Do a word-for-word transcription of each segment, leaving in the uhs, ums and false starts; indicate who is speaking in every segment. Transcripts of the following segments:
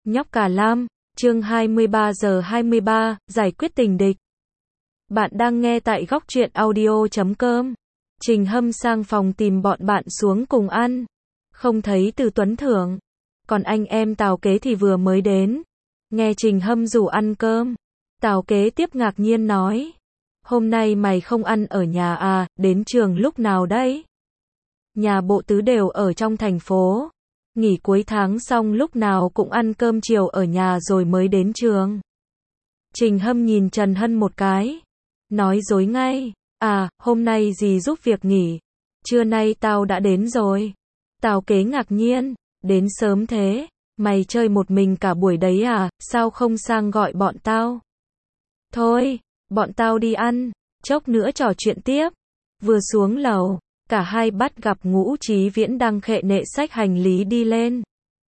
Speaker 1: Nhóc Cả Lam, chương hai mươi ba giờ hai mươi ba, giải quyết tình địch. Bạn đang nghe tại góc truyện audio chấm com. Trình Hâm sang phòng tìm bọn bạn xuống cùng ăn. Không thấy Từ Tuấn Thưởng. Còn anh em Tào Kế thì vừa mới đến. Nghe Trình Hâm rủ ăn cơm. Tào Kế tiếp ngạc nhiên nói. Hôm nay mày không ăn ở nhà à, đến trường lúc nào đấy? Nhà bộ tứ đều ở trong thành phố. Nghỉ cuối tháng xong lúc nào cũng ăn cơm chiều ở nhà rồi mới đến trường. Trình Hâm nhìn Trần Hân một cái. Nói dối ngay. À, hôm nay dì giúp việc nghỉ. Trưa nay tao đã đến rồi. Tào Kế ngạc nhiên. Đến sớm thế. Mày chơi một mình cả buổi đấy à, sao không sang gọi bọn tao? Thôi, bọn tao đi ăn. Chốc nữa trò chuyện tiếp. Vừa xuống lầu. Cả hai bắt gặp Ngũ Chí Viễn đang khệ nệ xách hành lý đi lên.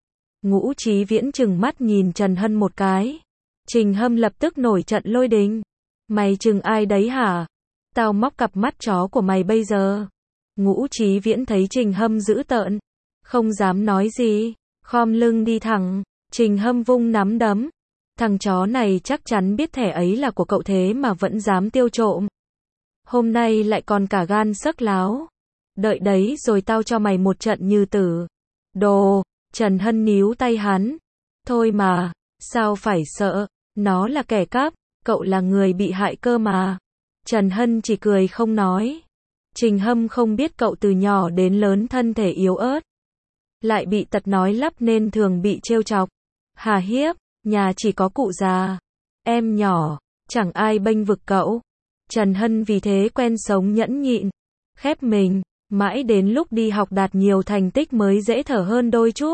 Speaker 1: Ngũ Chí Viễn trừng mắt nhìn Trần Hân một cái. Trình Hâm lập tức nổi trận lôi đình. Mày chừng ai đấy hả? Tao móc cặp mắt chó của mày bây giờ. Ngũ Chí Viễn thấy Trình Hâm dữ tợn. Không dám nói gì. Khom lưng đi thẳng. Trình Hâm vung nắm đấm. Thằng chó này chắc chắn biết thẻ ấy là của cậu thế mà vẫn dám tiêu trộm. Hôm nay lại còn cả gan sấc láo. Đợi đấy rồi tao cho mày một trận như tử. Đồ, Trần Hân níu tay hắn. Thôi mà, sao phải sợ, nó là kẻ cắp, cậu là người bị hại cơ mà. Trần Hân chỉ cười không nói. Trình Hâm không biết cậu từ nhỏ đến lớn thân thể yếu ớt. Lại bị tật nói lắp nên thường bị trêu chọc. Hà hiếp, nhà chỉ có cụ già. Em nhỏ, chẳng ai bênh vực cậu. Trần Hân vì thế quen sống nhẫn nhịn. Khép mình. Mãi đến lúc đi học đạt nhiều thành tích mới dễ thở hơn đôi chút.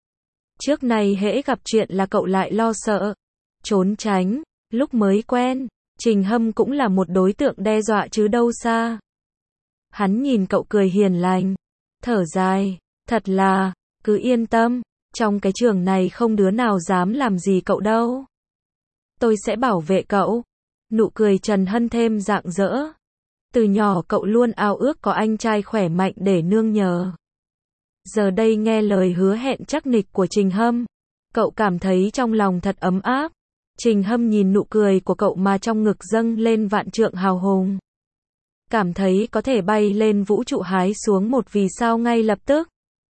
Speaker 1: Trước này hễ gặp chuyện là cậu lại lo sợ, trốn tránh. Lúc mới quen, Trình Hâm cũng là một đối tượng đe dọa chứ đâu xa. Hắn nhìn cậu cười hiền lành, thở dài, thật là, cứ yên tâm, trong cái trường này không đứa nào dám làm gì cậu đâu. Tôi sẽ bảo vệ cậu. Nụ cười Trần Hân thêm rạng rỡ. Từ nhỏ cậu luôn ao ước có anh trai khỏe mạnh để nương nhờ. Giờ đây nghe lời hứa hẹn chắc nịch của Trình Hâm, cậu cảm thấy trong lòng thật ấm áp. Trình Hâm nhìn nụ cười của cậu mà trong ngực dâng lên vạn trượng hào hùng. Cảm thấy có thể bay lên vũ trụ hái xuống một vì sao ngay lập tức.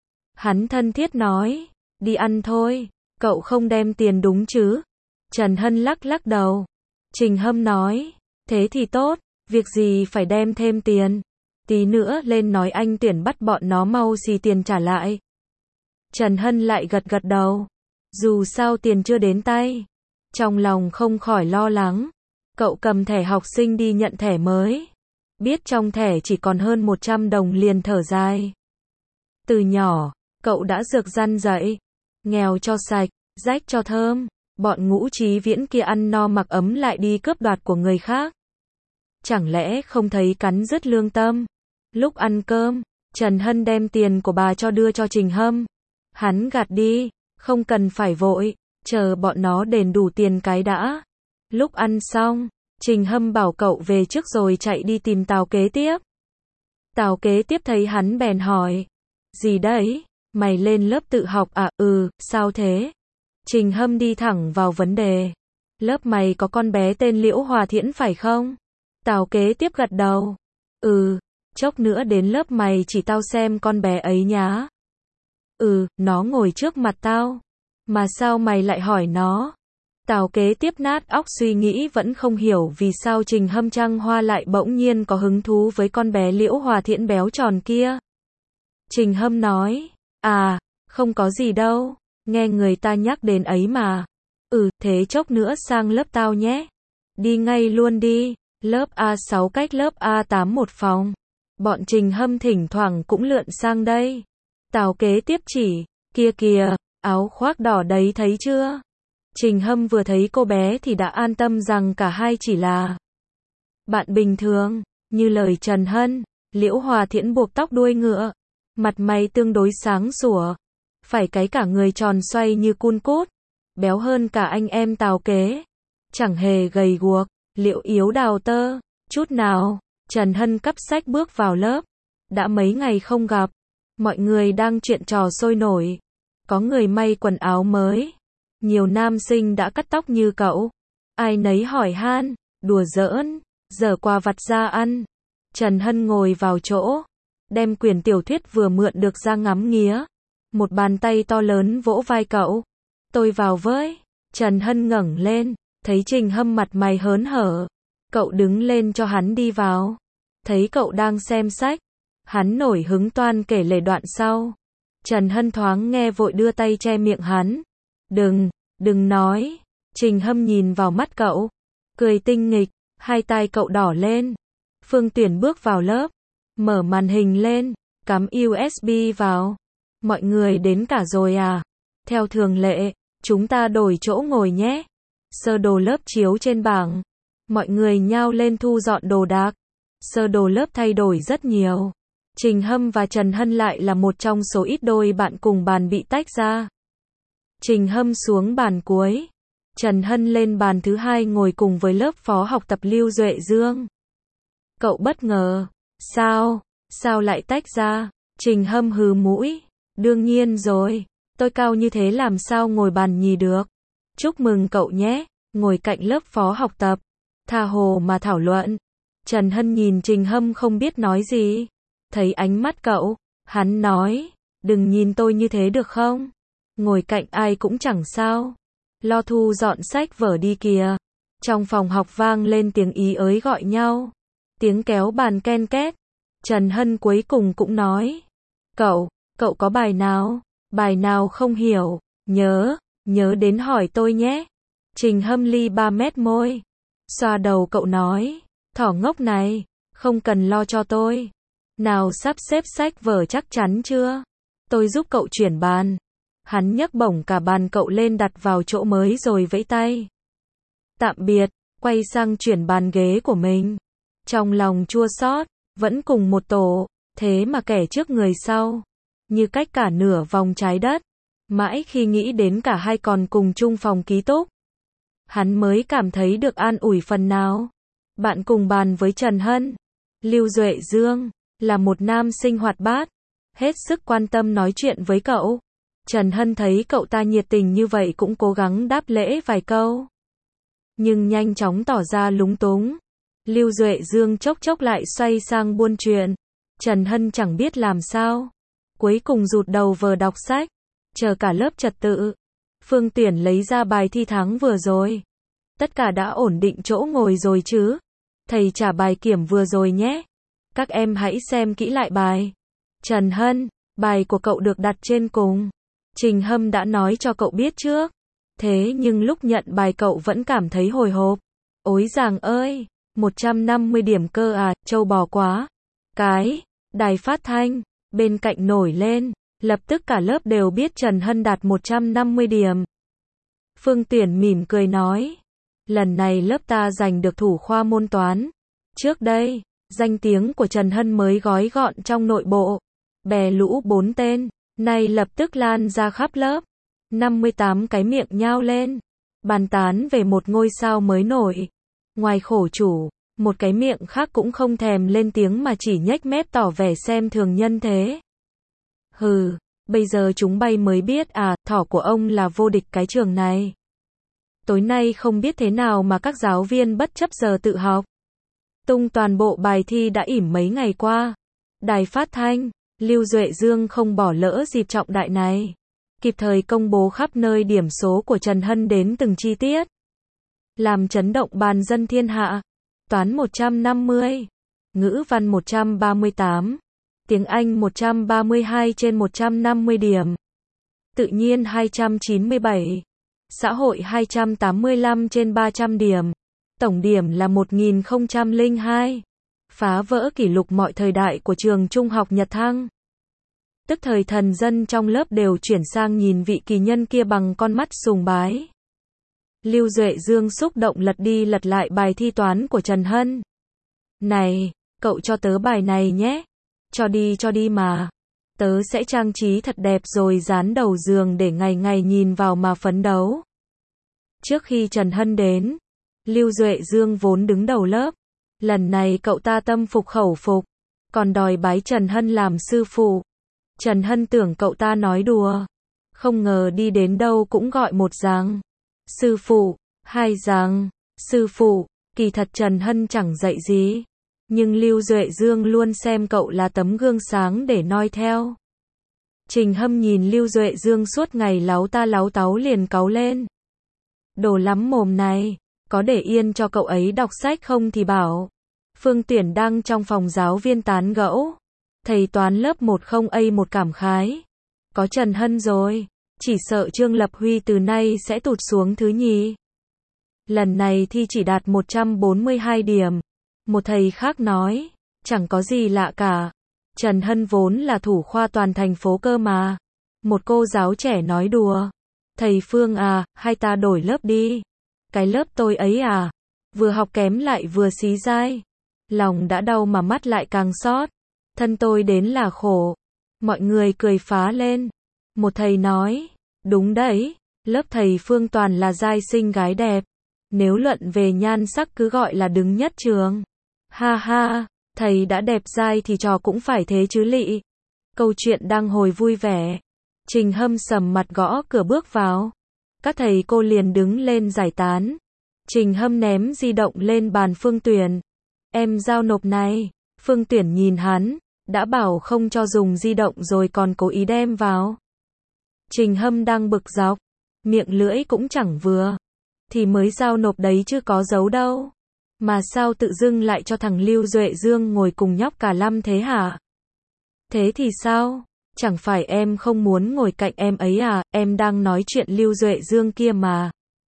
Speaker 1: Hắn thân thiết nói, đi ăn thôi, cậu không đem tiền đúng chứ? Trần Hân lắc lắc đầu. Trình Hâm nói, thế thì tốt. Việc gì phải đem thêm tiền. Tí nữa lên nói anh Tuyển bắt bọn nó mau xì tiền trả lại. Trần Hân lại gật gật đầu. Dù sao tiền chưa đến tay. Trong lòng không khỏi lo lắng. Cậu cầm thẻ học sinh đi nhận thẻ mới. Biết trong thẻ chỉ còn hơn một trăm đồng liền thở dài. Từ nhỏ, cậu đã rược răn dạy. Nghèo cho sạch, rách cho thơm. Bọn Ngũ Chí Viễn kia ăn no mặc ấm lại đi cướp đoạt của người khác. Chẳng lẽ không thấy cắn rứt lương tâm? Lúc ăn cơm, Trần Hân đem tiền của bà cho đưa cho Trình Hâm. Hắn gạt đi, không cần phải vội, chờ bọn nó đền đủ tiền cái đã. Lúc ăn xong, Trình Hâm bảo cậu về trước rồi chạy đi tìm Tào Kế tiếp. Tào Kế tiếp thấy hắn bèn hỏi. Gì đấy? Mày lên lớp tự học à? Ừ, sao thế? Trình Hâm đi thẳng vào vấn đề. Lớp mày có con bé tên Liễu Hòa Thiễn phải không? Tào Kế tiếp gật đầu. Ừ, chốc nữa đến lớp mày chỉ tao xem con bé ấy nhá. Ừ, nó ngồi trước mặt tao. Mà sao mày lại hỏi nó? Tào Kế tiếp nát óc suy nghĩ vẫn không hiểu vì sao Trình Hâm Trăng Hoa lại bỗng nhiên có hứng thú với con bé Liễu Hòa Thiễn béo tròn kia. Trình Hâm nói, à, không có gì đâu, nghe người ta nhắc đến ấy mà. Ừ, thế chốc nữa sang lớp tao nhé. Đi ngay luôn đi. Lớp A sáu cách lớp A tám một phòng. Bọn Trình Hâm thỉnh thoảng cũng lượn sang đây. Tào Kế tiếp chỉ, kia kìa, áo khoác đỏ đấy thấy chưa? Trình Hâm vừa thấy cô bé thì đã an tâm rằng cả hai chỉ là bạn bình thường, như lời Trần Hân. Liễu Hòa Thiễn buộc tóc đuôi ngựa, mặt mày tương đối sáng sủa, phải cái cả người tròn xoay như cun cút, béo hơn cả anh em Tào Kế, chẳng hề gầy guộc. Liệu yếu đào tơ, chút nào. Trần Hân cắp sách bước vào lớp. Đã mấy ngày không gặp. Mọi người đang chuyện trò sôi nổi. Có người may quần áo mới. Nhiều nam sinh đã cắt tóc như cậu. Ai nấy hỏi han, đùa giỡn, giở quà vặt ra ăn. Trần Hân ngồi vào chỗ, đem quyển tiểu thuyết vừa mượn được ra ngắm nghía. Một bàn tay to lớn vỗ vai cậu. Tôi vào với. Trần Hân ngẩng lên, thấy Trình Hâm mặt mày hớn hở. Cậu đứng lên cho hắn đi vào. Thấy cậu đang xem sách, hắn nổi hứng toan kể lể đoạn sau. Trần Hân thoáng nghe vội đưa tay che miệng hắn. Đừng, đừng nói. Trình Hâm nhìn vào mắt cậu, cười tinh nghịch, hai tai cậu đỏ lên. Phương Tuyển bước vào lớp, mở màn hình lên, cắm u ét bê vào. Mọi người đến cả rồi à? Theo thường lệ, chúng ta đổi chỗ ngồi nhé. Sơ đồ lớp chiếu trên bảng. Mọi người nhao lên thu dọn đồ đạc. Sơ đồ lớp thay đổi rất nhiều. Trình Hâm và Trần Hân lại là một trong số ít đôi bạn cùng bàn bị tách ra. Trình Hâm xuống bàn cuối. Trần Hân lên bàn thứ hai ngồi cùng với lớp phó học tập Lưu Duệ Dương. Cậu bất ngờ. Sao? Sao lại tách ra? Trình Hâm hừ mũi. Đương nhiên rồi. Tôi cao như thế làm sao ngồi bàn nhì được. Chúc mừng cậu nhé. Ngồi cạnh lớp phó học tập. Tha hồ mà thảo luận. Trần Hân nhìn Trình Hâm không biết nói gì. Thấy ánh mắt cậu, hắn nói. Đừng nhìn tôi như thế được không? Ngồi cạnh ai cũng chẳng sao. Lo thu dọn sách vở đi kìa. Trong phòng học vang lên tiếng ý ới gọi nhau. Tiếng kéo bàn ken két. Trần Hân cuối cùng cũng nói. Cậu, cậu có bài nào? Bài nào không hiểu? Nhớ, nhớ đến hỏi tôi nhé. Trình Hâm ly ba mét môi. Xoa đầu cậu nói. Thỏ ngốc này, không cần lo cho tôi. Nào sắp xếp sách vở chắc chắn chưa? Tôi giúp cậu chuyển bàn. Hắn nhấc bổng cả bàn cậu lên đặt vào chỗ mới rồi vẫy tay. Tạm biệt, quay sang chuyển bàn ghế của mình. Trong lòng chua xót, vẫn cùng một tổ, thế mà kẻ trước người sau. Như cách cả nửa vòng trái đất. Mãi khi nghĩ đến cả hai còn cùng chung phòng ký túc. Hắn mới cảm thấy được an ủi phần nào. Bạn cùng bàn với Trần Hân. Lưu Duệ Dương, là một nam sinh hoạt bát. Hết sức quan tâm nói chuyện với cậu. Trần Hân thấy cậu ta nhiệt tình như vậy cũng cố gắng đáp lễ vài câu. Nhưng nhanh chóng tỏ ra lúng túng. Lưu Duệ Dương chốc chốc lại xoay sang buôn chuyện. Trần Hân chẳng biết làm sao. Cuối cùng rụt đầu vờ đọc sách. Chờ cả lớp trật tự. Phương Tuyển lấy ra bài thi tháng vừa rồi. Tất cả đã ổn định chỗ ngồi rồi chứ? Thầy trả bài kiểm vừa rồi nhé. Các em hãy xem kỹ lại bài. Trần Hân, bài của cậu được đặt trên cùng. Trình Hâm đã nói cho cậu biết trước. Thế nhưng lúc nhận bài cậu vẫn cảm thấy hồi hộp. Ối giàng ơi, một trăm năm mươi điểm cơ à, trâu bò quá. Cái, đài phát thanh, bên cạnh nổi lên, lập tức cả lớp đều biết Trần Hân đạt một trăm năm mươi điểm. Phương Tuyển mỉm cười nói. Lần này lớp ta giành được thủ khoa môn toán. Trước đây, danh tiếng của Trần Hân mới gói gọn trong nội bộ. Bè lũ bốn tên, nay lập tức lan ra khắp lớp. năm mươi tám cái miệng nhao lên. Bàn tán về một ngôi sao mới nổi. Ngoài khổ chủ, một cái miệng khác cũng không thèm lên tiếng mà chỉ nhếch mép tỏ vẻ xem thường nhân thế. Hừ, bây giờ chúng bay mới biết à, thỏ của ông là vô địch cái trường này. Tối nay không biết thế nào mà các giáo viên bất chấp giờ tự học. Tung toàn bộ bài thi đã ỉm mấy ngày qua. Đài phát thanh, Lưu Duệ Dương không bỏ lỡ dịp trọng đại này. Kịp thời công bố khắp nơi điểm số của Trần Hân đến từng chi tiết. Làm chấn động bàn dân thiên hạ. Toán một trăm năm mươi. Ngữ văn một trăm ba mươi tám. Tiếng Anh một trăm ba mươi hai trên một trăm năm mươi điểm. Tự nhiên hai trăm chín mươi bảy. Xã hội hai trăm tám mươi lăm trên ba trăm điểm. Tổng điểm là một nghìn không trăm lẻ hai. Phá vỡ kỷ lục mọi thời đại của trường trung học Nhật Thăng. Tức thời thần dân trong lớp đều chuyển sang nhìn vị kỳ nhân kia bằng con mắt sùng bái. Lưu Duệ Dương xúc động lật đi lật lại bài thi toán của Trần Hân. Này, cậu cho tớ bài này nhé. Cho đi cho đi mà. Tớ sẽ trang trí thật đẹp rồi dán đầu giường để ngày ngày nhìn vào mà phấn đấu. Trước khi Trần Hân đến, Lưu Duệ Dương vốn đứng đầu lớp. Lần này cậu ta tâm phục khẩu phục, còn đòi bái Trần Hân làm sư phụ. Trần Hân tưởng cậu ta nói đùa. Không ngờ đi đến đâu cũng gọi một rằng sư phụ, hai rằng sư phụ, kỳ thật Trần Hân chẳng dạy gì. Nhưng Lưu Duệ Dương luôn xem cậu là tấm gương sáng để noi theo. Trình Hâm nhìn Lưu Duệ Dương suốt ngày láu ta láu táu liền cáu lên. Đồ lắm mồm này, có để yên cho cậu ấy đọc sách không thì bảo. Phương Tuyển đang trong phòng giáo viên tán gẫu. Thầy toán lớp một không A một cảm khái. Có Trần Hân rồi, chỉ sợ Trương Lập Huy từ nay sẽ tụt xuống thứ nhì. Lần này thi chỉ đạt một trăm bốn mươi hai điểm. Một thầy khác nói, chẳng có gì lạ cả. Trần Hân vốn là thủ khoa toàn thành phố cơ mà. Một cô giáo trẻ nói đùa. Thầy Phương à, hay ta đổi lớp đi. Cái lớp tôi ấy à, vừa học kém lại vừa xí dai. Lòng đã đau mà mắt lại càng xót. Thân tôi đến là khổ. Mọi người cười phá lên. Một thầy nói, đúng đấy, lớp thầy Phương toàn là giai sinh gái đẹp. Nếu luận về nhan sắc cứ gọi là đứng nhất trường. Ha ha, thầy đã đẹp giai thì trò cũng phải thế chứ lị. Câu chuyện đang hồi vui vẻ. Trình Hâm sầm mặt gõ cửa bước vào. Các thầy cô liền đứng lên giải tán. Trình Hâm ném di động lên bàn Phương Tuyển. Em giao nộp này. Phương Tuyển nhìn hắn, đã bảo không cho dùng di động rồi còn cố ý đem vào. Trình Hâm đang bực dọc, miệng lưỡi cũng chẳng vừa. Thì mới giao nộp đấy chứ có giấu đâu. Mà sao tự dưng lại cho thằng Lưu Duệ Dương ngồi cùng nhóc cả Lâm thế hả? Thế thì sao? Chẳng phải em không muốn ngồi cạnh em ấy à, em đang nói chuyện Lưu Duệ Dương kia mà.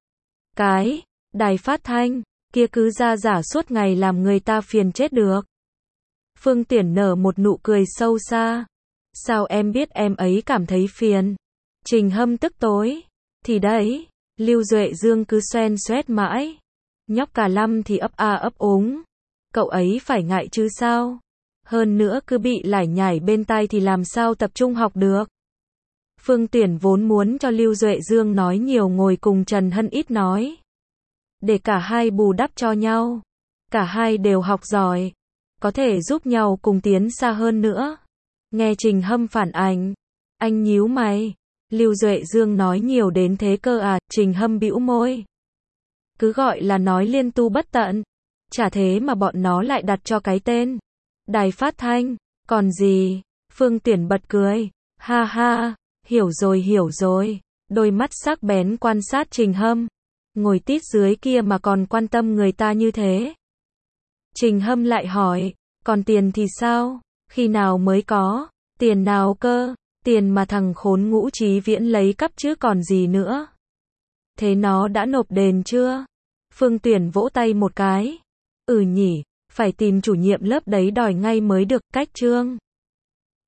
Speaker 1: Cái, đài phát thanh, kia cứ ra giả suốt ngày làm người ta phiền chết được. Phương Tuyển nở một nụ cười sâu xa. Sao em biết em ấy cảm thấy phiền? Trình Hâm tức tối. Thì đấy, Lưu Duệ Dương cứ xoen xoét mãi. Nhóc cả Lâm thì ấp a ấp úng. Cậu ấy phải ngại chứ sao? Hơn nữa cứ bị lải nhải bên tai thì làm sao tập trung học được. Phương Tuyển vốn muốn cho Lưu Duệ Dương nói nhiều ngồi cùng Trần Hân ít nói. Để cả hai bù đắp cho nhau. Cả hai đều học giỏi. Có thể giúp nhau cùng tiến xa hơn nữa. Nghe Trình Hâm phản ánh. Anh nhíu mày. Lưu Duệ Dương nói nhiều đến thế cơ à? Trình Hâm bĩu môi. Cứ gọi là nói liên tu bất tận. Chả thế mà bọn nó lại đặt cho cái tên đài phát thanh. Còn gì? Phương Tuyển bật cười. Ha ha, hiểu rồi hiểu rồi. Đôi mắt sắc bén quan sát Trình Hâm. Ngồi tít dưới kia mà còn quan tâm người ta như thế. Trình Hâm lại hỏi, còn tiền thì sao? Khi nào mới có? Tiền nào cơ? Tiền mà thằng khốn Ngũ Chí Viễn lấy cắp chứ còn gì nữa. Thế nó đã nộp đền chưa? Phương Tuyển vỗ tay một cái. Ừ nhỉ, phải tìm chủ nhiệm lớp đấy đòi ngay mới được, cách trương.